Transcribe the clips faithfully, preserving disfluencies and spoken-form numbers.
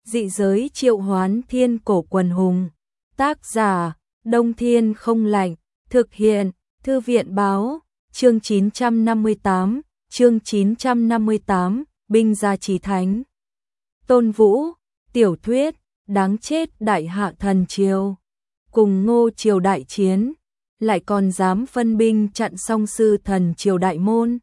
Dị giới triệu hoán thiên cổ quần hùng. Tác giả, Đông Thiên không lạnh. Thực hiện, Thư viện báo. Chương chín trăm năm mươi tám, chương chín trăm năm mươi tám, binh gia chí thánh. Tôn Vũ, tiểu thuyết, đáng chết đại hạ thần triều. Cùng Ngô triều đại chiến, lại còn dám phân binh chặn song sư thần triều đại môn.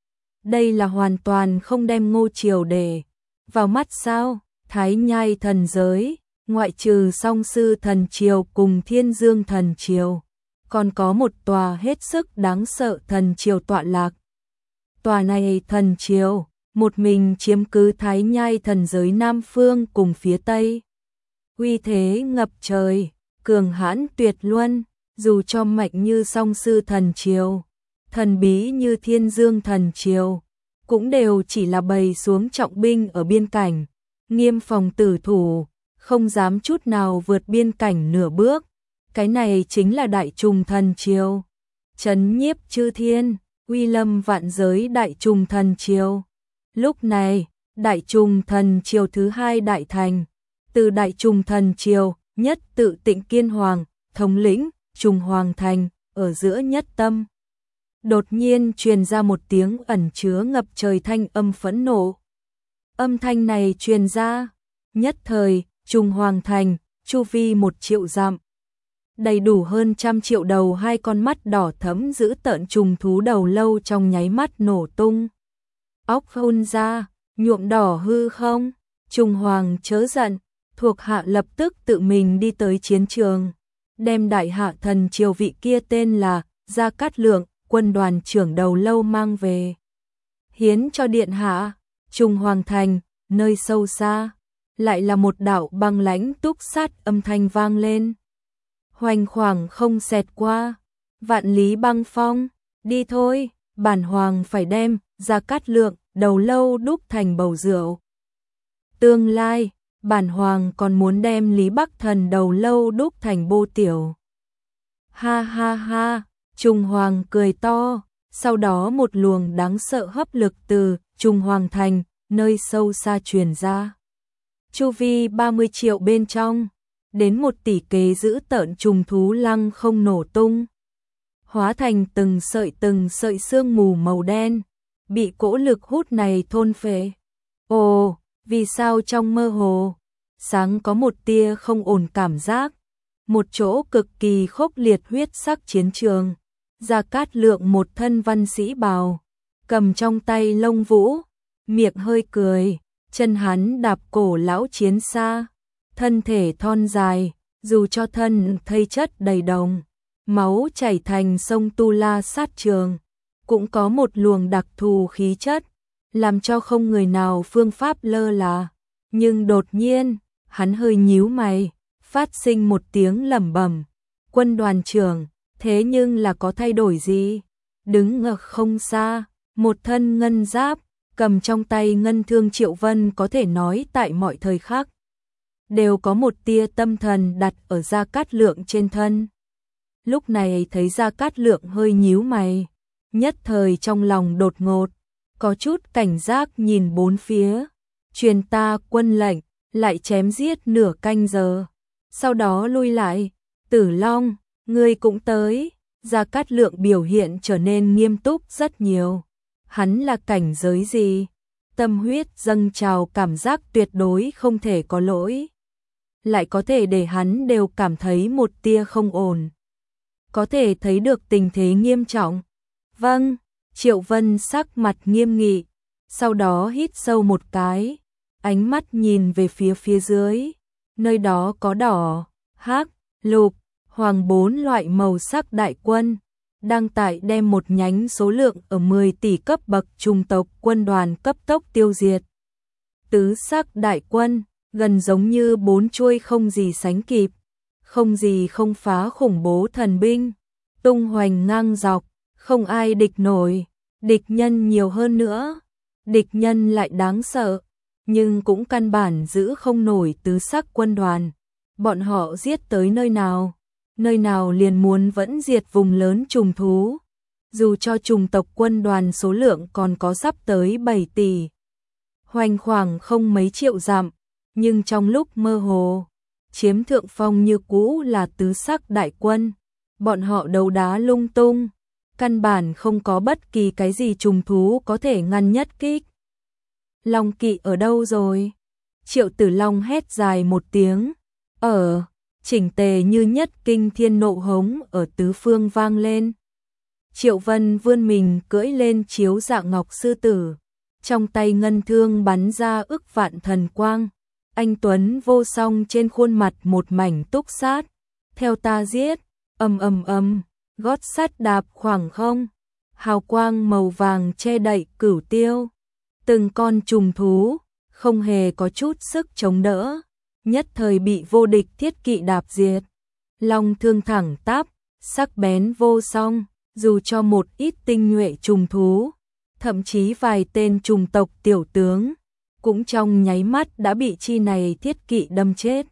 Đây là hoàn toàn không đem Ngô triều để vào mắt sao? Thái Nhai thần giới, ngoại trừ song sư thần triều cùng Thiên Dương thần triều, còn có một tòa hết sức đáng sợ thần triều tọa lạc. Tòa này thần triều, một mình chiếm cứ Thái Nhai thần giới Nam Phương cùng phía Tây. Uy thế ngập trời, cường hãn tuyệt luân, dù cho mạnh như song sư thần triều, thần bí như Thiên Dương thần triều, cũng đều chỉ là bày xuống trọng binh ở biên cảnh, nghiêm phòng tử thủ, không dám chút nào vượt biên cảnh nửa bước. Cái này chính là đại trùng thần triều, trấn nhiếp chư thiên, uy lâm vạn giới đại trùng thần triều. Lúc này, đại trùng thần triều thứ hai đại thành, từ đại trùng thần triều, nhất tự Tịnh Kiên Hoàng, thống lĩnh, trùng hoàng thành, ở giữa nhất tâm. Đột nhiên truyền ra một tiếng ẩn chứa ngập trời thanh âm phẫn nộ. Âm thanh này truyền ra, nhất thời, trùng hoàng thành, chu vi một triệu dặm. Đầy đủ hơn trăm triệu đầu hai con mắt đỏ thẫm giữ tợn trùng thú đầu lâu trong nháy mắt nổ tung. Óc phun ra, nhuộm đỏ hư không, trùng hoàng chớ giận, thuộc hạ lập tức tự mình đi tới chiến trường, đem đại hạ thần triều vị kia tên là Gia Cát Lượng, quân đoàn trưởng đầu lâu mang về, hiến cho điện hạ. Trùng hoàng thành, nơi sâu xa, lại là một đạo băng lãnh túc sát âm thanh vang lên. Hoành khoảng không xẹt qua, vạn lý băng phong, đi thôi, bản hoàng phải đem Gia Cát Lượng đầu lâu đúc thành bầu rượu. Tương lai, bản hoàng còn muốn đem Lý Bắc Thần đầu lâu đúc thành bô tiểu. Ha ha ha, Trùng hoàng cười to, sau đó một luồng đáng sợ hấp lực từ Trùng hoàng thành, nơi sâu xa truyền ra. Chu vi ba mươi triệu bên trong, đến một tỷ kế giữ tợn trùng thú lăng không nổ tung, hóa thành từng sợi từng sợi sương mù màu đen, bị cỗ lực hút này thôn phệ. Ồ, vì sao trong mơ hồ, sáng có một tia không ổn cảm giác, một chỗ cực kỳ khốc liệt huyết sắc chiến trường, Gia Cát Lượng một thân văn sĩ bào, cầm trong tay lông vũ, miệng hơi cười, chân hắn đạp cổ lão chiến xa, thân thể thon dài, dù cho thân thây chất đầy đồng, máu chảy thành sông Tu La sát trường, cũng có một luồng đặc thù khí chất, làm cho không người nào phương pháp lơ là. Nhưng đột nhiên, hắn hơi nhíu mày, phát sinh một tiếng lẩm bẩm, quân đoàn trưởng, thế nhưng là có thay đổi gì? Đứng ở không xa, một thân ngân giáp, cầm trong tay ngân thương Triệu Vân có thể nói tại mọi thời khắc đều có một tia tâm thần đặt ở Gia Cát Lượng trên thân. Lúc này thấy Gia Cát Lượng hơi nhíu mày, nhất thời trong lòng đột ngột, có chút cảnh giác nhìn bốn phía, truyền ta quân lệnh, lại chém giết nửa canh giờ, sau đó lui lại. Tử Long, ngươi cũng tới. Gia Cát Lượng biểu hiện trở nên nghiêm túc rất nhiều. Hắn là cảnh giới gì? Tâm huyết dâng trào, cảm giác tuyệt đối không thể có lỗi, lại có thể để hắn đều cảm thấy một tia không ổn, có thể thấy được tình thế nghiêm trọng. Vâng, Triệu Vân sắc mặt nghiêm nghị, sau đó hít sâu một cái, ánh mắt nhìn về phía phía dưới, nơi đó có đỏ, hắc, lục, hoàng bốn loại màu sắc đại quân, đang tại đem một nhánh số lượng ở mười tỷ cấp bậc trùng tộc quân đoàn cấp tốc tiêu diệt. Tứ sắc đại quân, gần giống như bốn chuôi không gì sánh kịp, không gì không phá khủng bố thần binh, tung hoành ngang dọc, không ai địch nổi, địch nhân nhiều hơn nữa, địch nhân lại đáng sợ, nhưng cũng căn bản giữ không nổi tứ sắc quân đoàn. Bọn họ giết tới nơi nào, nơi nào liền muốn vẫn diệt vùng lớn trùng thú, dù cho trùng tộc quân đoàn số lượng còn có sắp tới bảy tỷ. Hoành khoảng không mấy triệu dặm, nhưng trong lúc mơ hồ, chiếm thượng phong như cũ là tứ sắc đại quân. Bọn họ đấu đá lung tung, căn bản không có bất kỳ cái gì trùng thú có thể ngăn nhất kích. Long kỵ ở đâu rồi? Triệu Tử Long hét dài một tiếng, ở, chỉnh tề như nhất kinh thiên nộ hống ở tứ phương vang lên. Triệu Vân vươn mình cưỡi lên chiếu dạng ngọc sư tử, trong tay ngân thương bắn ra ức vạn thần quang. Anh tuấn vô song trên khuôn mặt một mảnh túc sát, theo ta giết, ầm ầm ầm, gót sắt đạp khoảng không, hào quang màu vàng che đậy cửu tiêu. Từng con trùng thú, không hề có chút sức chống đỡ, nhất thời bị vô địch thiết kỵ đạp diệt. Long thương thẳng tắp, sắc bén vô song, dù cho một ít tinh nhuệ trùng thú, thậm chí vài tên trùng tộc tiểu tướng, cũng trong nháy mắt đã bị chi này thiết kỵ đâm chết.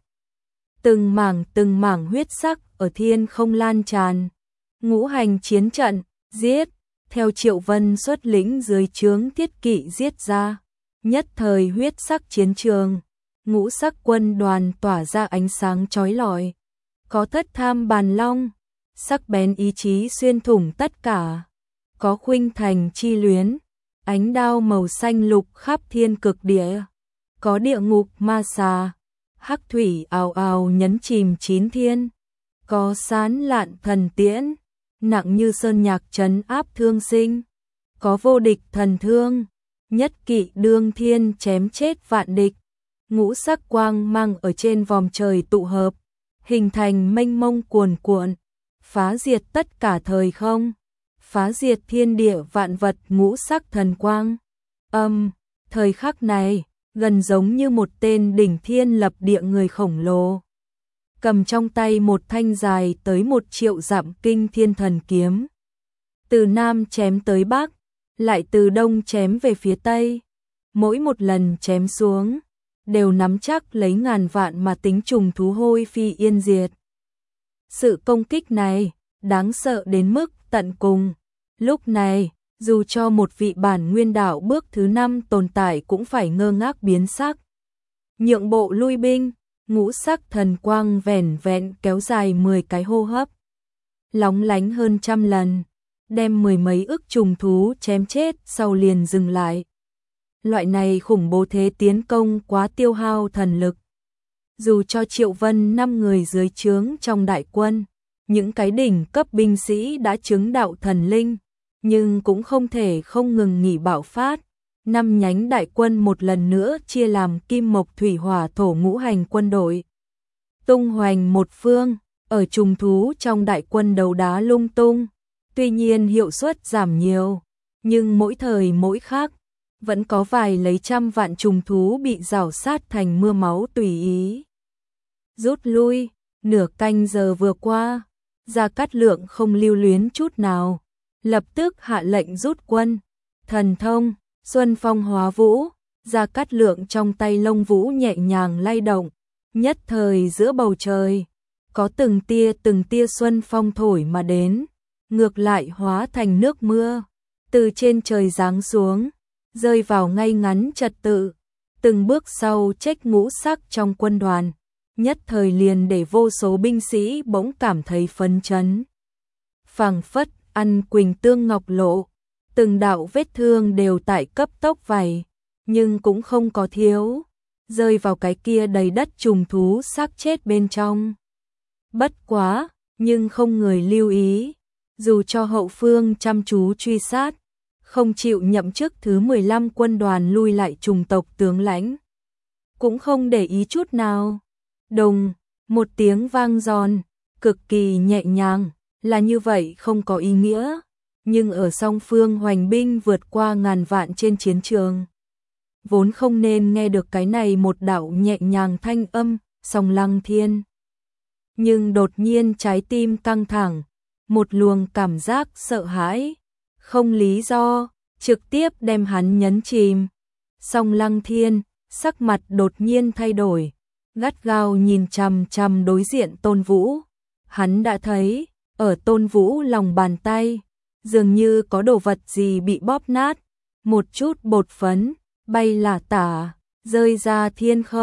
Từng mảng từng mảng huyết sắc ở thiên không lan tràn. Ngũ hành chiến trận, giết, theo Triệu Vân xuất lĩnh dưới trướng thiết kỵ giết ra. Nhất thời huyết sắc chiến trường, ngũ sắc quân đoàn tỏa ra ánh sáng chói lọi. Có thất tham bàn long, sắc bén ý chí xuyên thủng tất cả. Có khuynh thành chi luyến, ánh đao màu xanh lục khắp thiên cực địa. Có địa ngục ma xà, hắc thủy ào ào nhấn chìm chín thiên. Có sán lạn thần tiễn, nặng như sơn nhạc trấn áp thương sinh. Có vô địch thần thương, nhất kỵ đương thiên chém chết vạn địch. Ngũ sắc quang mang ở trên vòm trời tụ hợp, hình thành mênh mông cuồn cuộn, phá diệt tất cả thời không, phá diệt thiên địa vạn vật ngũ sắc thần quang. Âm, thời khắc này, gần giống như một tên đỉnh thiên lập địa người khổng lồ, cầm trong tay một thanh dài tới một triệu dặm kinh thiên thần kiếm. Từ nam chém tới bắc, lại từ đông chém về phía tây. Mỗi một lần chém xuống, đều nắm chắc lấy ngàn vạn mà tính trùng thú hôi phi yên diệt. Sự công kích này, đáng sợ đến mức tận cùng. Lúc này, dù cho một vị bản nguyên đạo bước thứ năm tồn tại cũng phải ngơ ngác biến sắc. Nhượng bộ lui binh, ngũ sắc thần quang vẻn vẹn kéo dài mười cái hô hấp. Lóng lánh hơn trăm lần, đem mười mấy ức trùng thú chém chết sau liền dừng lại. Loại này khủng bố thế tiến công quá tiêu hao thần lực. Dù cho Triệu Vân năm người dưới trướng trong đại quân, những cái đỉnh cấp binh sĩ đã chứng đạo thần linh, nhưng cũng không thể không ngừng nghỉ bạo phát. Năm nhánh đại quân một lần nữa chia làm kim mộc thủy hỏa thổ ngũ hành quân đội. Tung hoành một phương, ở trùng thú trong đại quân đấu đá lung tung. Tuy nhiên hiệu suất giảm nhiều, nhưng mỗi thời mỗi khác, vẫn có vài lấy trăm vạn trùng thú bị rào sát thành mưa máu tùy ý. Rút lui, nửa canh giờ vừa qua, Gia Cát Lượng không lưu luyến chút nào, lập tức hạ lệnh rút quân. Thần thông, Xuân Phong hóa vũ, Gia Cát Lượng trong tay lông vũ nhẹ nhàng lay động, nhất thời giữa bầu trời, có từng tia từng tia xuân phong thổi mà đến, ngược lại hóa thành nước mưa, từ trên trời giáng xuống, rơi vào ngay ngắn trật tự, từng bước sau trách ngũ sắc trong quân đoàn, nhất thời liền để vô số binh sĩ bỗng cảm thấy phấn chấn. Phảng phất ăn quỳnh tương ngọc lộ, từng đạo vết thương đều tại cấp tốc vảy, nhưng cũng không có thiếu, rơi vào cái kia đầy đất trùng thú xác chết bên trong. Bất quá, nhưng không người lưu ý, dù cho hậu phương chăm chú truy sát, không chịu nhậm chức thứ mười lăm quân đoàn lui lại trùng tộc tướng lãnh, cũng không để ý chút nào. Đùng, một tiếng vang giòn, cực kỳ nhẹ nhàng, là như vậy không có ý nghĩa, nhưng ở song phương hoành binh vượt qua ngàn vạn trên chiến trường, vốn không nên nghe được cái này một đạo nhẹ nhàng thanh âm, Song Lăng Thiên. Nhưng đột nhiên trái tim căng thẳng, một luồng cảm giác sợ hãi, không lý do, trực tiếp đem hắn nhấn chìm. Song Lăng Thiên, sắc mặt đột nhiên thay đổi, gắt gao nhìn chằm chằm đối diện Tôn Vũ. Hắn đã thấy, ở Tôn Vũ lòng bàn tay, dường như có đồ vật gì bị bóp nát, một chút bột phấn bay lả tả, rơi ra thiên không.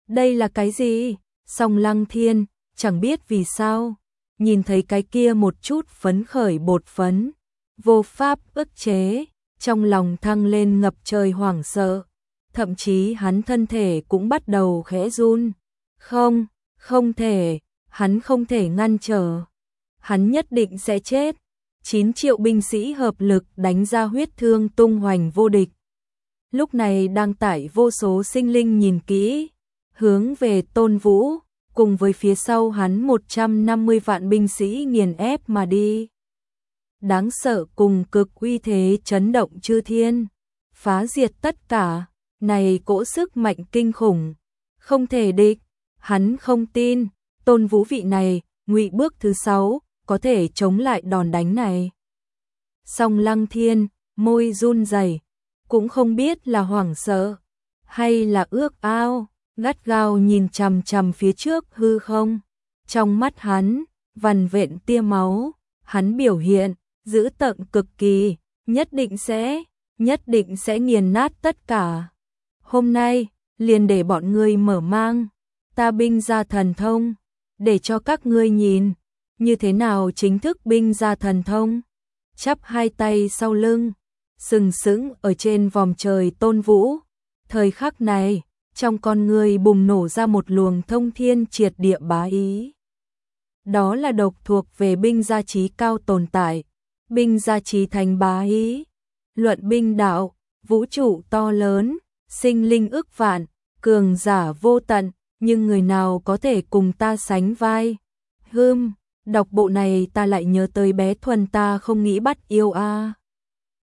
Đây là cái gì? Song Lăng Thiên, chẳng biết vì sao, nhìn thấy cái kia một chút phấn khởi bột phấn, vô pháp ức chế, trong lòng thăng lên ngập trời hoảng sợ, thậm chí hắn thân thể cũng bắt đầu khẽ run. Không, không thể, hắn không thể ngăn trở. Hắn nhất định sẽ chết. chín triệu binh sĩ hợp lực đánh ra huyết thương tung hoành vô địch. Lúc này đang tải vô số sinh linh nhìn kỹ, hướng về Tôn Vũ, cùng với phía sau hắn một trăm năm mươi vạn binh sĩ nghiền ép mà đi. Đáng sợ cùng cực uy thế chấn động chư thiên, phá diệt tất cả, này cỗ sức mạnh kinh khủng, không thể địch, hắn không tin, Tôn Vũ vị này, ngụy bước thứ sáu, có thể chống lại đòn đánh này. Song Lăng Thiên, môi run rẩy, cũng không biết là hoảng sợ, hay là ước ao, gắt gao nhìn chằm chằm phía trước hư không. Trong mắt hắn, vằn vện tia máu, hắn biểu hiện, dữ tợn cực kỳ, nhất định sẽ, nhất định sẽ nghiền nát tất cả. Hôm nay, liền để bọn ngươi mở mang, ta binh ra thần thông, để cho các ngươi nhìn, như thế nào chính thức binh ra thần thông. Chắp hai tay sau lưng, sừng sững ở trên vòm trời Tôn Vũ. Thời khắc này, trong con người bùng nổ ra một luồng thông thiên triệt địa bá ý. Đó là độc thuộc về binh gia trí cao tồn tại, binh gia trí thành bá ý. Luận binh đạo, vũ trụ to lớn, sinh linh ức vạn, cường giả vô tận, nhưng người nào có thể cùng ta sánh vai? Hừm, đọc bộ này ta lại nhớ tới bé Thuần ta không nghĩ bắt yêu a.